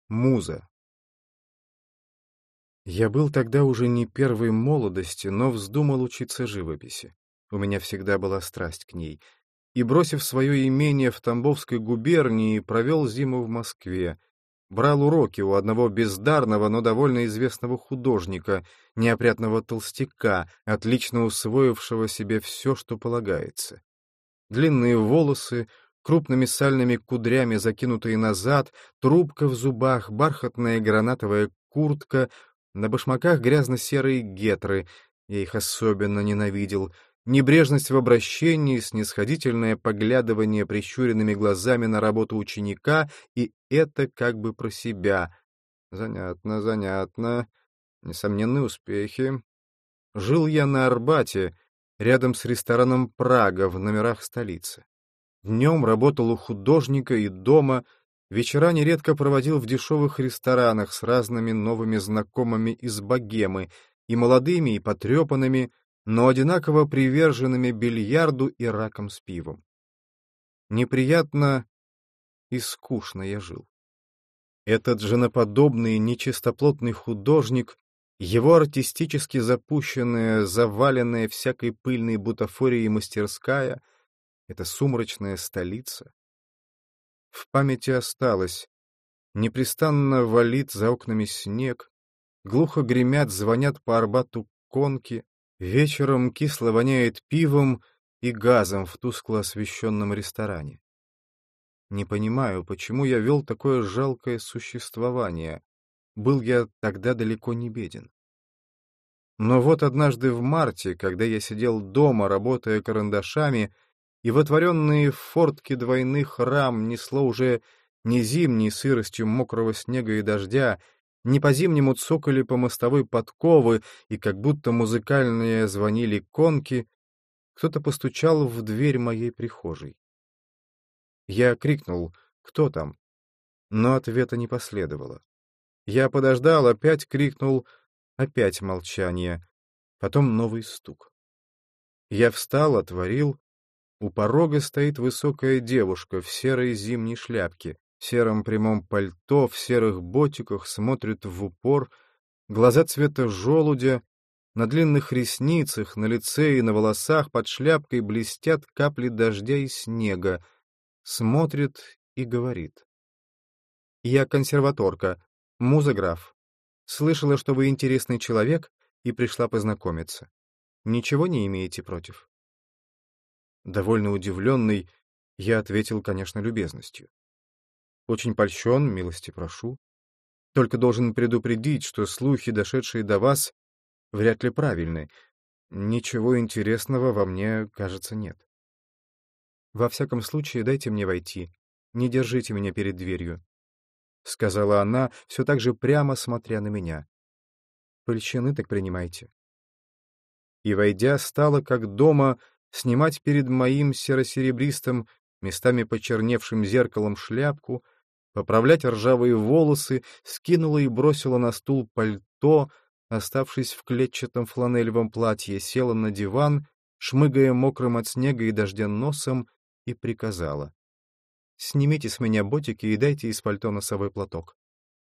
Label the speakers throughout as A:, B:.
A: Муза. Я был тогда уже не первой молодости, но вздумал учиться живописи. У меня всегда была страсть к ней. И, бросив свое имение в Тамбовской губернии, провел зиму в Москве. Брал уроки у одного бездарного, но довольно известного художника, неопрятного толстяка, отлично усвоившего себе все, что полагается. Длинные волосы, крупными сальными кудрями закинутые назад, трубка в зубах, бархатная гранатовая куртка, на башмаках грязно-серые гетры, я их особенно ненавидел, небрежность в обращении, снисходительное поглядывание прищуренными глазами на работу ученика, и это как бы про себя. Занятно, занятно. Несомненные успехи. Жил я на Арбате, рядом с рестораном «Прага» в номерах столицы. Днем работал у художника и дома, вечера нередко проводил в дешевых ресторанах с разными новыми знакомыми из богемы, и молодыми, и потрепанными, но одинаково приверженными бильярду и раком с пивом. Неприятно и скучно я жил. Этот женоподобный, нечистоплотный художник, его артистически запущенная, заваленная всякой пыльной бутафорией мастерская, эта сумрачная столица. В памяти осталось: непрестанно валит за окнами снег, глухо гремят, звонят по Арбату конки, вечером кисло воняет пивом и газом в тускло освещенном ресторане. Не понимаю, почему я вел такое жалкое существование. Был я тогда далеко не беден. Но вот однажды в марте, когда я сидел дома, работая карандашами, и в отворенные фортки двойных рам несло уже не зимней сыростью мокрого снега и дождя, не по-зимнему цокали по мостовой подковы, и как будто музыкальные звонили конки, кто-то постучал в дверь моей прихожей. Я крикнул: «Кто там?», но ответа не последовало. Я подождал, опять крикнул, опять молчание, потом новый стук. Я встал, отворил. У порога стоит высокая девушка в серой зимней шляпке, в сером прямом пальто, в серых ботиках, смотрит в упор, глаза цвета желудя, на длинных ресницах, на лице и на волосах под шляпкой блестят капли дождя и снега, смотрит и говорит: «Я консерваторка, Муза Граф. Слышала, что вы интересный человек, и пришла познакомиться. Ничего не имеете против?» Довольно удивленный, я ответил, конечно, любезностью. «Очень польщен, милости прошу. Только должен предупредить, что слухи, дошедшие до вас, вряд ли правильны. Ничего интересного во мне, кажется, нет. Во всяком случае, дайте мне войти. Не держите меня перед дверью», — сказала она, все так же прямо смотря на меня. «Польщены, так принимайте». И, войдя, стала, как дома, снимать перед моим серо-серебристым, местами почерневшим зеркалом шляпку, поправлять ржавые волосы, скинула и бросила на стул пальто, оставшись в клетчатом фланелевом платье, села на диван, шмыгая мокрым от снега и дождя носом, и приказала: «Снимите с меня ботики и дайте из пальто носовой платок».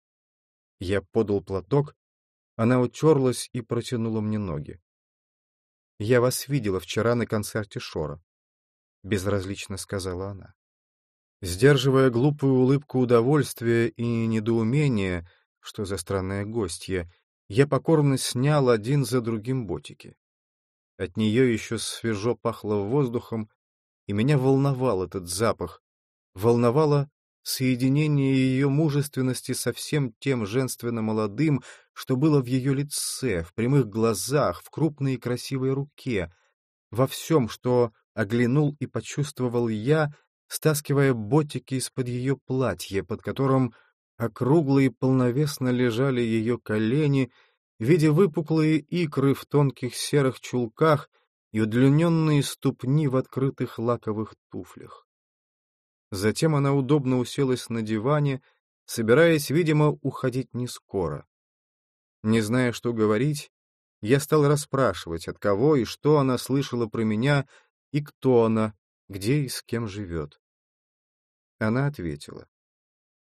A: Я подал платок, она утерлась и протянула мне ноги. «Я вас видела вчера на концерте Шора», — безразлично сказала она. Сдерживая глупую улыбку удовольствия и недоумения, что за странная гостья, я покорно снял один за другим ботики. От нее еще свежо пахло воздухом, и меня волновал этот запах, волновало соединение ее мужественности со всем тем женственно-молодым, что было в ее лице, в прямых глазах, в крупной и красивой руке, во всем, что оглянул и почувствовал я, стаскивая ботики из-под ее платья, под которым округло и полновесно лежали ее колени, видя выпуклые икры в тонких серых чулках и удлиненные ступни в открытых лаковых туфлях. Затем она удобно уселась на диване, собираясь, видимо, уходить не скоро. Не зная, что говорить, я стал расспрашивать, от кого и что она слышала про меня, и кто она, где и с кем живет. Она ответила: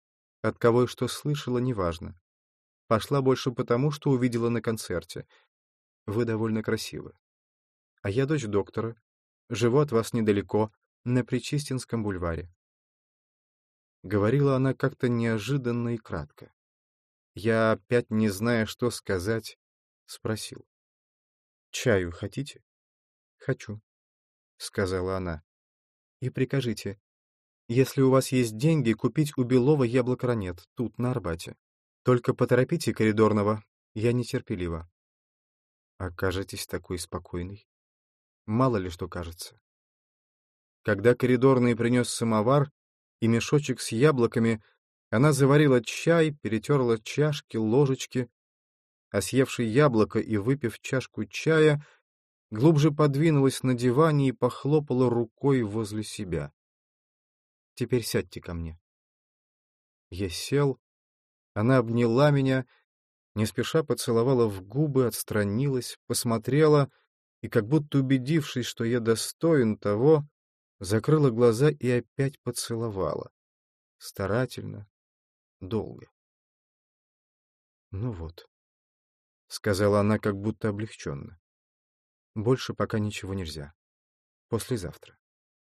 A: От кого и что слышала, неважно. Пошла больше потому, что увидела на концерте. Вы довольно красивы. А я дочь доктора. Живу от вас недалеко, на Причистинском бульваре. Говорила она как-то неожиданно и кратко. Я, опять не зная, что сказать, спросил. «Чаю хотите?» «Хочу», — сказала она. «И прикажите, если у вас есть деньги, купить у Белова яблокранет, тут, на Арбате. Только поторопите коридорного, я нетерпелива». «А кажетесь такой спокойной?» «Мало ли что кажется». Когда коридорный принес самовар и мешочек с яблоками, она заварила чай, перетерла чашки, ложечки, а съевши яблоко и выпив чашку чая, глубже подвинулась на диване и похлопала рукой возле себя. «Теперь сядьте ко мне». Я сел, она обняла меня, не спеша поцеловала в губы, отстранилась, посмотрела и, как будто убедившись, что я достоин того, закрыла глаза и опять поцеловала. Старательно, долго. «Ну вот», — сказала она как будто облегченно. «Больше пока ничего нельзя. Послезавтра».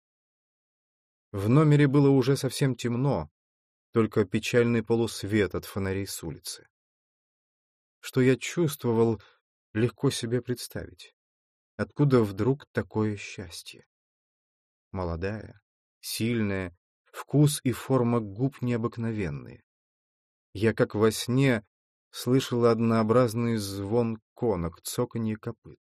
A: В номере было уже совсем темно, только печальный полусвет от фонарей с улицы. Что я чувствовал, легко себе представить. Откуда вдруг такое счастье? Молодая, сильная, вкус и форма губ необыкновенные. Я, как во сне, слышал однообразный звон конок, цоканье копыт.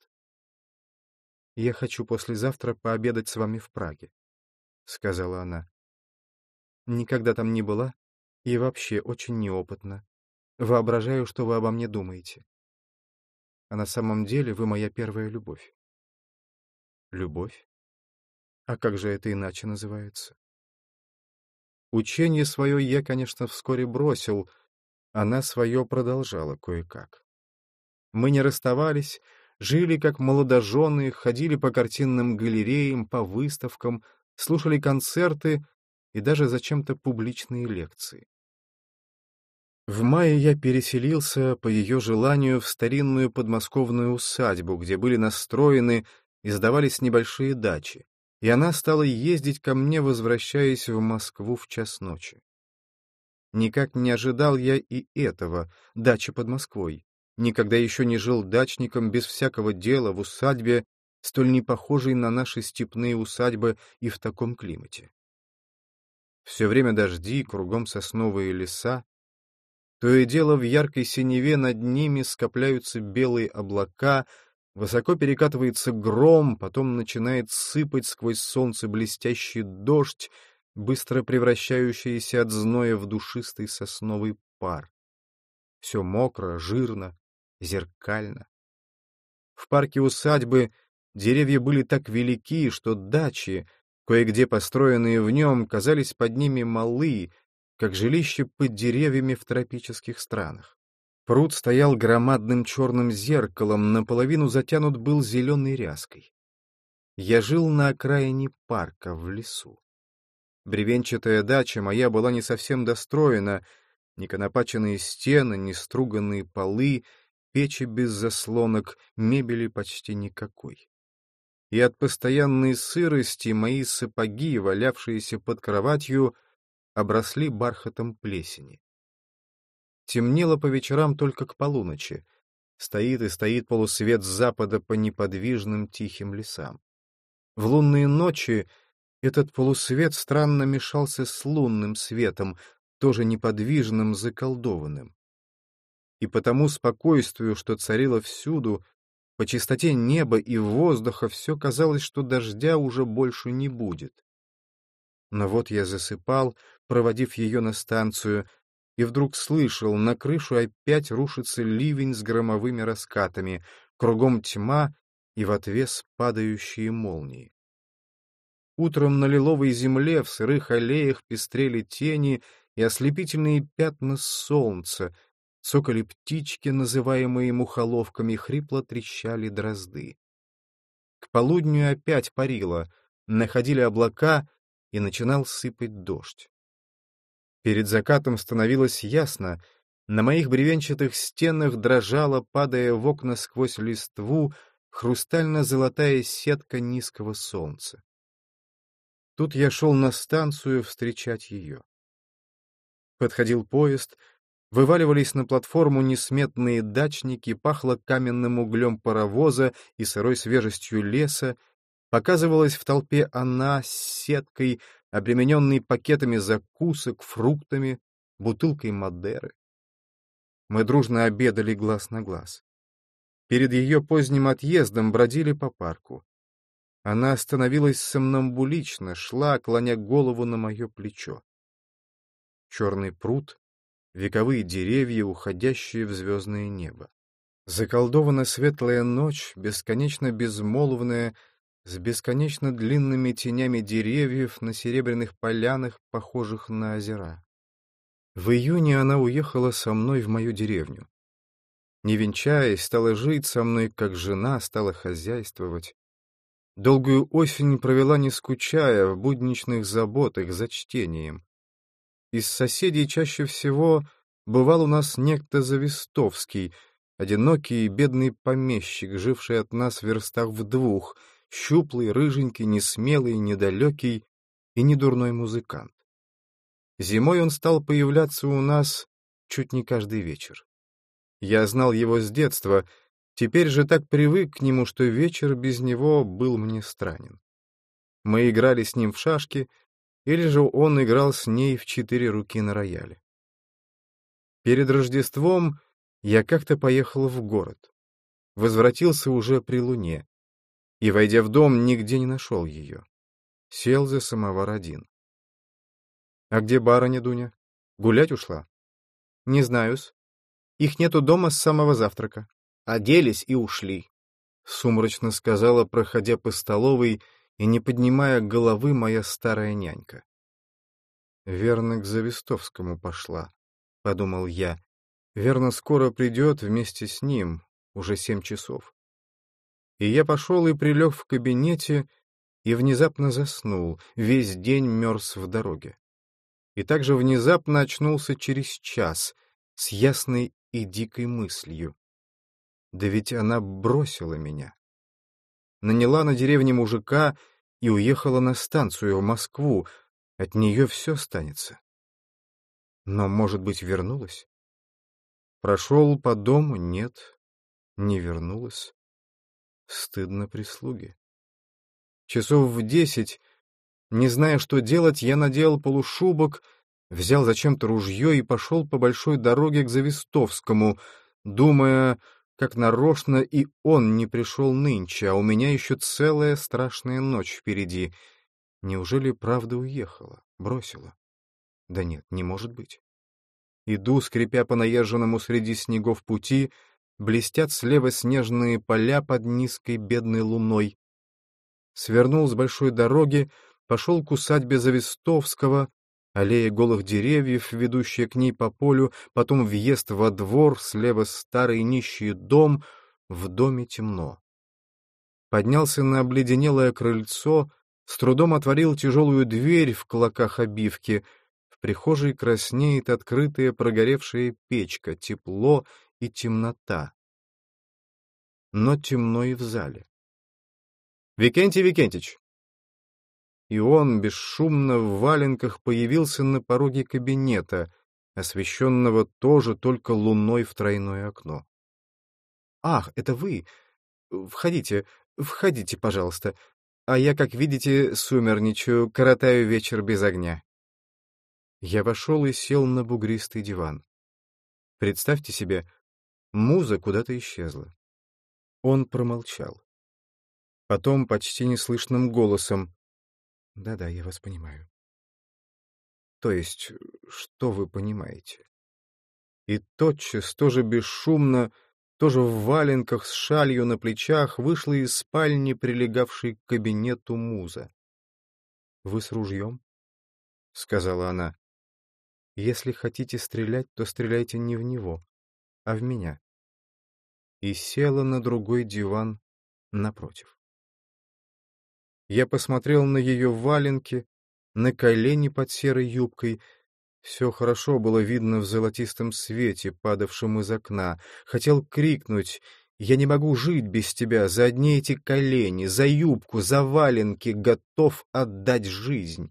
A: «Я хочу послезавтра пообедать с вами в Праге», — сказала она. «Никогда там не была и вообще очень неопытна. Воображаю, что вы обо мне думаете. А на самом деле вы моя первая любовь». «Любовь? А как же это иначе называется?» Учение свое я, конечно, вскоре бросил, она свое продолжала кое-как. Мы не расставались, жили как молодожены, ходили по картинным галереям, по выставкам, слушали концерты и даже зачем-то публичные лекции. В мае я переселился, по ее желанию, в старинную подмосковную усадьбу, где были настроены и сдавались небольшие дачи, и она стала ездить ко мне, возвращаясь в Москву в час ночи. Никак не ожидал я и этого, дачи под Москвой. Никогда еще не жил дачником без всякого дела в усадьбе, столь не похожей на наши степные усадьбы и в таком климате. Все время дожди, кругом сосновые леса. То и дело в яркой синеве над ними скопляются белые облака, высоко перекатывается гром, потом начинает сыпать сквозь солнце блестящий дождь, быстро превращающийся от зноя в душистый сосновый пар. Все мокро, жирно, зеркально. В парке усадьбы деревья были так велики, что дачи, кое-где построенные в нем, казались под ними малы, как жилища под деревьями в тропических странах. Пруд стоял громадным черным зеркалом, наполовину затянут был зеленой ряской. Я жил на окраине парка, в лесу. Бревенчатая дача моя была не совсем достроена, ни конопаченные стены, ни струганные полы, печи без заслонок, мебели почти никакой. И от постоянной сырости мои сапоги, валявшиеся под кроватью, обросли бархатом плесени. Темнело по вечерам только к полуночи. Стоит и стоит полусвет с запада по неподвижным тихим лесам. В лунные ночи этот полусвет странно мешался с лунным светом, тоже неподвижным, заколдованным. И по тому спокойствию, что царило всюду, по чистоте неба и воздуха, все казалось, что дождя уже больше не будет. Но вот я засыпал, проводив ее на станцию, и вдруг слышал, на крышу опять рушится ливень с громовыми раскатами, кругом тьма и в отвес падающие молнии. Утром на лиловой земле в сырых аллеях пестрели тени и ослепительные пятна солнца, цокали птички, называемые мухоловками, хрипло трещали дрозды. К полудню опять парило, находили облака, и начинал сыпать дождь. Перед закатом становилось ясно, на моих бревенчатых стенах дрожала, падая в окна сквозь листву, хрустально-золотая сетка низкого солнца. Тут я шел на станцию встречать ее. Подходил поезд, вываливались на платформу несметные дачники, пахло каменным углем паровоза и сырой свежестью леса, показывалась в толпе она с сеткой, обремененной пакетами закусок, фруктами, бутылкой Мадеры. Мы дружно обедали глаз на глаз. Перед ее поздним отъездом бродили по парку. Она остановилась сомнамбулично, шла, клоня голову на мое плечо. Черный пруд, вековые деревья, уходящие в звездное небо. Заколдованно светлая ночь, бесконечно безмолвная, с бесконечно длинными тенями деревьев на серебряных полянах, похожих на озера. В июне она уехала со мной в мою деревню. Не венчаясь, стала жить со мной как жена, стала хозяйствовать. Долгую осень провела, не скучая, в будничных заботах за чтением. Из соседей чаще всего бывал у нас некто Завистовский, одинокий и бедный помещик, живший от нас в верстах в двух, щуплый, рыженький, несмелый, недалекий и недурной музыкант. Зимой он стал появляться у нас чуть не каждый вечер. Я знал его с детства, теперь же так привык к нему, что вечер без него был мне странен. Мы играли с ним в шашки, или же он играл с ней в 4 руки на рояле. Перед Рождеством я как-то поехал в город. Возвратился уже при луне, и, войдя в дом, нигде не нашел ее. Сел за самовар один. — А где барыня Дуня? Гулять ушла? — Не знаю-с. Их нету дома с самого завтрака. Оделись и ушли, — сумрачно сказала, проходя по столовой и не поднимая головы, моя старая нянька. «Верно, к Завистовскому пошла», — подумал я. «Верно, скоро придет вместе с ним, уже 7 часов». И я пошел и прилег в кабинете, и внезапно заснул, весь день мерз в дороге. И также внезапно очнулся через час, с ясной и дикой мыслью. Да ведь она бросила меня. Наняла на деревне мужика и уехала на станцию в Москву. От нее все останется. Но, может быть, вернулась? Прошел по дому — нет, не вернулась. Стыдно прислуги. Часов в 10, не зная, что делать, я надел полушубок, взял зачем-то ружье и пошел по большой дороге к Завистовскому, думая, как нарочно и он не пришел нынче, а у меня еще целая страшная ночь впереди. Неужели правда уехала, бросила? Да нет, не может быть. Иду, скрипя по наезженному среди снегов пути, блестят слева снежные поля под низкой бедной луной. Свернул с большой дороги, пошел к усадьбе Завистовского, аллея голых деревьев, ведущая к ней по полю, потом въезд во двор, слева старый нищий дом, в доме темно. Поднялся на обледенелое крыльцо, с трудом отворил тяжелую дверь в клоках обивки. В прихожей краснеет открытая прогоревшая печка, тепло и темнота. Но темно и в зале. «Викентий Викентич!» И он, бесшумно в валенках, появился на пороге кабинета, освещенного тоже только луной в тройное окно. «Ах, это вы! Входите, входите, пожалуйста. А я, как видите, сумерничаю, коротаю вечер без огня». Я вошел и сел на бугристый диван. Представьте себе, муза куда-то исчезла. Он промолчал. Потом почти неслышным голосом: «Да-да, я вас понимаю». «То есть, что вы понимаете?» И тотчас, тоже бесшумно, тоже в валенках с шалью на плечах, вышла из спальни, прилегавшей к кабинету, муза. «Вы с ружьем?» — сказала она. «Если хотите стрелять, то стреляйте не в него, а в меня». И села на другой диван напротив. Я посмотрел на ее валенки, на колени под серой юбкой. Все хорошо было видно в золотистом свете, падавшем из окна. Хотел крикнуть: «Я не могу жить без тебя, за одни эти колени, за юбку, за валенки, готов отдать жизнь».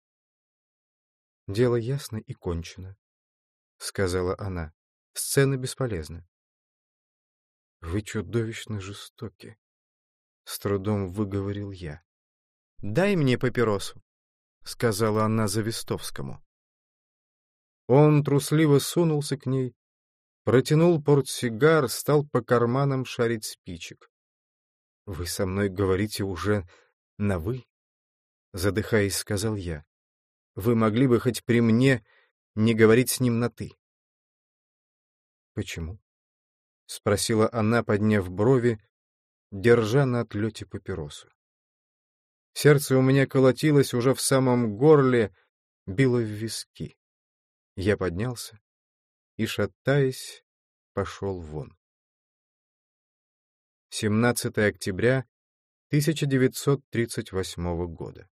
A: «Дело ясно и кончено», — сказала она. «Сцена бесполезна». «Вы чудовищно жестоки», — с трудом выговорил я. «Дай мне папиросу», — сказала она Завистовскому. Он трусливо сунулся к ней, протянул портсигар, стал по карманам шарить спичек. — Вы со мной говорите уже на «вы», — задыхаясь, сказал я. — Вы могли бы хоть при мне не говорить с ним на «ты». — Почему? — спросила она, подняв брови, держа на отлете папиросу. Сердце у меня колотилось уже в самом горле, било в виски. Я поднялся и, шатаясь, пошел вон. 17 октября 1938 года.